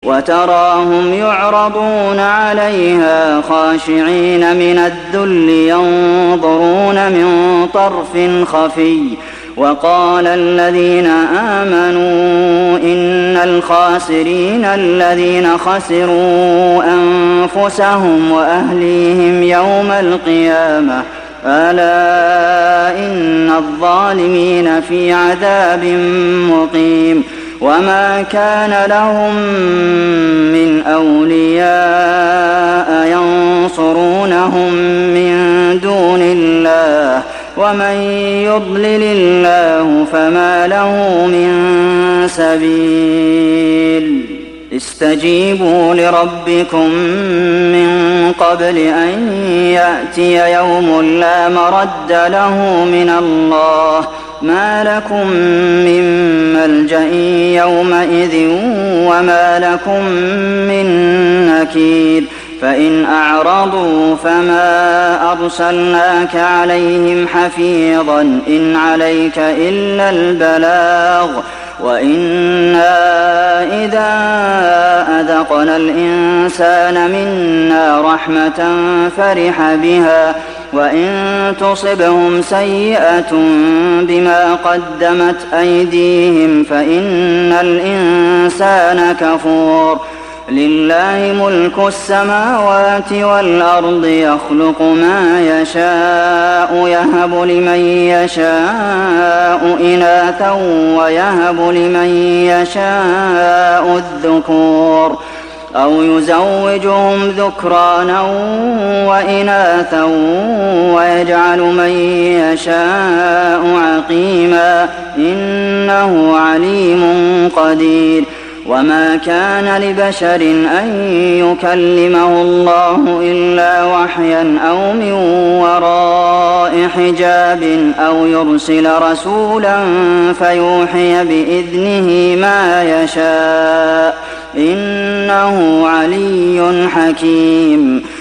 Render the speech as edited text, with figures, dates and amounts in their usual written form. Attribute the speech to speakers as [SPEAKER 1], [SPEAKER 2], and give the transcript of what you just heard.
[SPEAKER 1] وتراهم يعرضون عليها خاشعين من الذل ينظرون من طرف خفي وقال الذين آمنوا إن الخاسرين الذين خسروا أنفسهم وأهليهم يوم القيامة ألا إن الظالمين في عذاب مقيم وما كان لهم من أولياء ينصرونهم من دون الله ومن يضلل الله فما له من سبيل استجيبوا لربكم من قبل أن يأتي يوم لا مرد له من الله ما لكم من ملجأ يومئذ وما لكم من نكير فإن أعرضوا فما أرسلناك عليهم حفيظا إن عليك إلا البلاغ وإنا إذا أذقنا الإنسان منا رحمة فرح بها وإن تصبهم سيئة بما قدمت أيديهم فإن الإنسان كفور لله ملك السماوات والأرض يخلق ما يشاء يهب لمن يشاء إناثا ويهب لمن يشاء الذكور أو يزوجهم ذكرانا وإناثا ويجعل من يشاء عقيما إنه عليم قدير وما كان لبشر أن يكلمه الله إلا وحيا أو من وراء حجاب أو يرسل رسولا فيوحي بإذنه ما يشاء إنه علي حكيم